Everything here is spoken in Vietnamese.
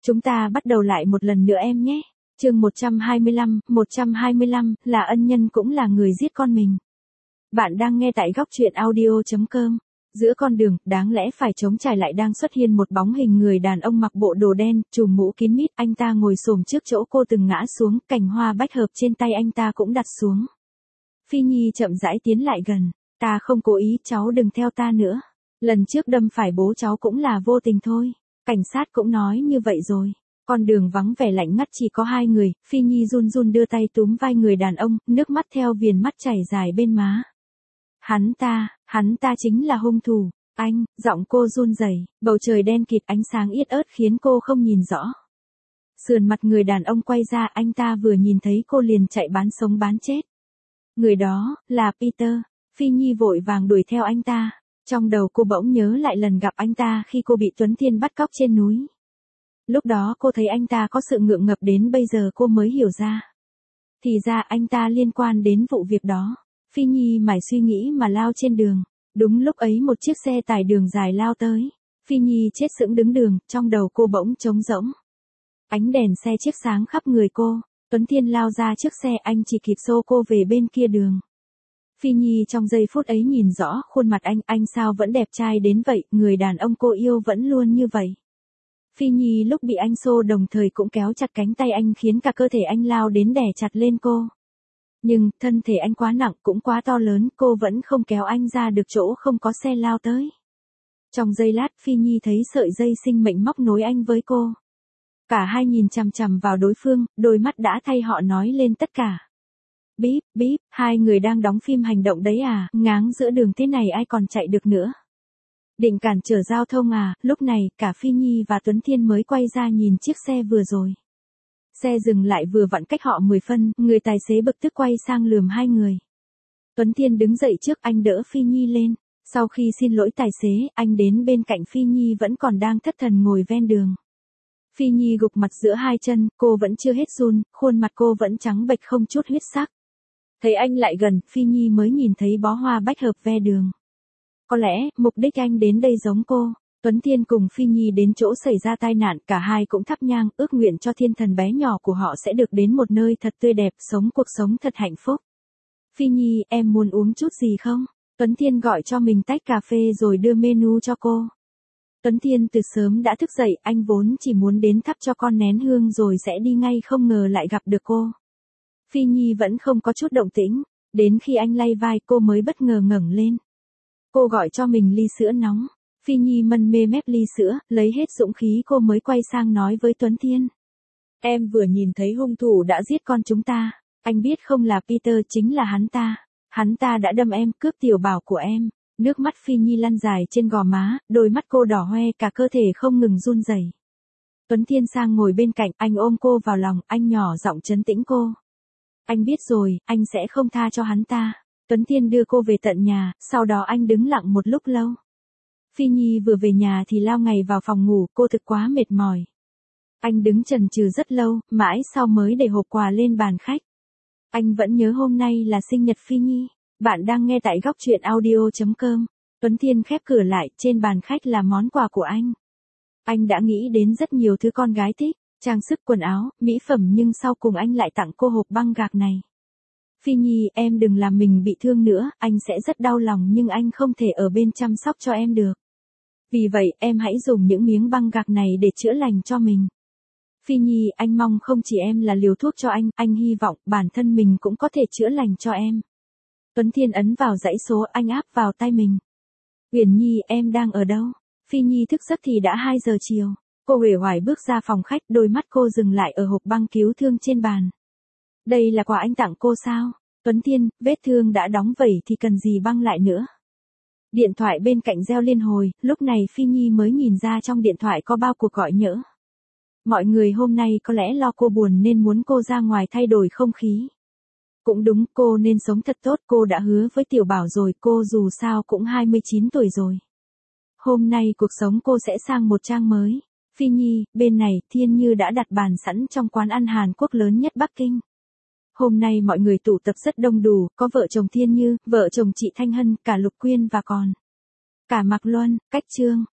Chúng ta bắt đầu lại một lần nữa em nhé. Chương 125 là ân nhân cũng là người giết con mình. Bạn đang nghe tại góc truyện audio.com. Giữa con đường, đáng lẽ phải trống trải lại đang xuất hiện một bóng hình người đàn ông mặc bộ đồ đen, trùm mũ kín mít, anh ta ngồi xổm trước chỗ cô từng ngã xuống, cành hoa bách hợp trên tay anh ta cũng đặt xuống. Phi Nhi chậm rãi tiến lại gần, ta không cố ý, cháu đừng theo ta nữa. Lần trước đâm phải bố cháu cũng là vô tình thôi. Cảnh sát cũng nói như vậy rồi. Con đường vắng vẻ lạnh ngắt chỉ có hai người, Phi Nhi run run đưa tay túm vai người đàn ông, nước mắt theo viền mắt chảy dài bên má. Hắn ta chính là hung thủ. Anh, giọng cô run rẩy, bầu trời đen kịt ánh sáng yết ớt khiến cô không nhìn rõ. Sườn mặt người đàn ông quay ra, anh ta vừa nhìn thấy cô liền chạy bán sống bán chết. Người đó, là Peter. Phi Nhi vội vàng đuổi theo anh ta. Trong đầu cô bỗng nhớ lại lần gặp anh ta khi cô bị Tuấn Thiên bắt cóc trên núi. Lúc đó cô thấy anh ta có sự ngượng ngập đến bây giờ cô mới hiểu ra. Thì ra anh ta liên quan đến vụ việc đó. Phi Nhi mải suy nghĩ mà lao trên đường. Đúng lúc ấy một chiếc xe tải đường dài lao tới. Phi Nhi chết sững đứng đường, trong đầu cô bỗng trống rỗng. Ánh đèn xe chiếc sáng khắp người cô. Tuấn Thiên lao ra trước xe, anh chỉ kịp xô cô về bên kia đường. Phi Nhi trong giây phút ấy nhìn rõ khuôn mặt anh sao vẫn đẹp trai đến vậy, người đàn ông cô yêu vẫn luôn như vậy. Phi Nhi lúc bị anh xô đồng thời cũng kéo chặt cánh tay anh khiến cả cơ thể anh lao đến đè chặt lên cô. Nhưng, thân thể anh quá nặng cũng quá to lớn, cô vẫn không kéo anh ra được chỗ không có xe lao tới. Trong giây lát Phi Nhi thấy sợi dây sinh mệnh móc nối anh với cô. Cả hai nhìn chằm chằm vào đối phương, đôi mắt đã thay họ nói lên tất cả. Bíp, bíp, hai người đang đóng phim hành động đấy à, ngáng giữa đường thế này ai còn chạy được nữa. Định cản trở giao thông à, lúc này cả Phi Nhi và Tuấn Thiên mới quay ra nhìn chiếc xe vừa rồi. Xe dừng lại vừa vặn cách họ 10 phân, người tài xế bực tức quay sang lườm hai người. Tuấn Thiên đứng dậy trước, anh đỡ Phi Nhi lên. Sau khi xin lỗi tài xế, anh đến bên cạnh Phi Nhi vẫn còn đang thất thần ngồi ven đường. Phi Nhi gục mặt giữa hai chân, cô vẫn chưa hết run, khuôn mặt cô vẫn trắng bệch không chút huyết sắc. Thấy anh lại gần, Phi Nhi mới nhìn thấy bó hoa bách hợp ve đường. Có lẽ, mục đích anh đến đây giống cô. Tuấn Thiên cùng Phi Nhi đến chỗ xảy ra tai nạn, cả hai cũng thắp nhang, ước nguyện cho thiên thần bé nhỏ của họ sẽ được đến một nơi thật tươi đẹp, sống cuộc sống thật hạnh phúc. Phi Nhi, em muốn uống chút gì không? Tuấn Thiên gọi cho mình tách cà phê rồi đưa menu cho cô. Tuấn Thiên từ sớm đã thức dậy, anh vốn chỉ muốn đến thắp cho con nén hương rồi sẽ đi ngay, không ngờ lại gặp được cô. Phi Nhi vẫn không có chút động tĩnh, đến khi anh lay vai cô mới bất ngờ ngẩng lên. Cô gọi cho mình ly sữa nóng. Phi Nhi mân mê mép ly sữa, lấy hết dũng khí cô mới quay sang nói với Tuấn Thiên. Em vừa nhìn thấy hung thủ đã giết con chúng ta, anh biết không, là Peter, chính là hắn ta. Hắn ta đã đâm em, cướp tiểu bảo của em. Nước mắt Phi Nhi lăn dài trên gò má, đôi mắt cô đỏ hoe, cả cơ thể không ngừng run rẩy. Tuấn Thiên sang ngồi bên cạnh, anh ôm cô vào lòng, anh nhỏ giọng trấn tĩnh cô. Anh biết rồi, anh sẽ không tha cho hắn ta. Tuấn Thiên đưa cô về tận nhà, sau đó anh đứng lặng một lúc lâu. Phi Nhi vừa về nhà thì lao ngay vào phòng ngủ, cô thực quá mệt mỏi. Anh đứng chần chừ rất lâu, mãi sau mới để hộp quà lên bàn khách. Anh vẫn nhớ hôm nay là sinh nhật Phi Nhi. Bạn đang nghe tại góc truyện audio.com. Tuấn Thiên khép cửa lại, trên bàn khách là món quà của anh. Anh đã nghĩ đến rất nhiều thứ con gái thích, trang sức, quần áo, mỹ phẩm, nhưng sau cùng anh lại tặng cô hộp băng gạc này. Phi Nhi, em đừng làm mình bị thương nữa, anh sẽ rất đau lòng nhưng anh không thể ở bên chăm sóc cho em được. Vì vậy, em hãy dùng những miếng băng gạc này để chữa lành cho mình. Phi Nhi, anh mong không chỉ em là liều thuốc cho anh hy vọng bản thân mình cũng có thể chữa lành cho em. Tuấn Thiên ấn vào dãy số, anh áp vào tay mình. Uyển Nhi, em đang ở đâu? Phi Nhi thức giấc thì đã 2 giờ chiều. Cô uể oải bước ra phòng khách, đôi mắt cô dừng lại ở hộp băng cứu thương trên bàn. Đây là quà anh tặng cô sao? Tuấn Thiên, vết thương đã đóng vẩy thì cần gì băng lại nữa. Điện thoại bên cạnh reo liên hồi, lúc này Phi Nhi mới nhìn ra trong điện thoại có bao cuộc gọi nhỡ. Mọi người hôm nay có lẽ lo cô buồn nên muốn cô ra ngoài thay đổi không khí. Cũng đúng, cô nên sống thật tốt, cô đã hứa với Tiểu Bảo rồi, cô dù sao cũng 29 tuổi rồi. Hôm nay cuộc sống cô sẽ sang một trang mới. Phi Nhi, bên này, Thiên Như đã đặt bàn sẵn trong quán ăn Hàn Quốc lớn nhất Bắc Kinh. Hôm nay mọi người tụ tập rất đông đủ, có vợ chồng Thiên Như, vợ chồng chị Thanh Hân, cả Lục Quyên và còn cả Mạc Luân, Cách Trương.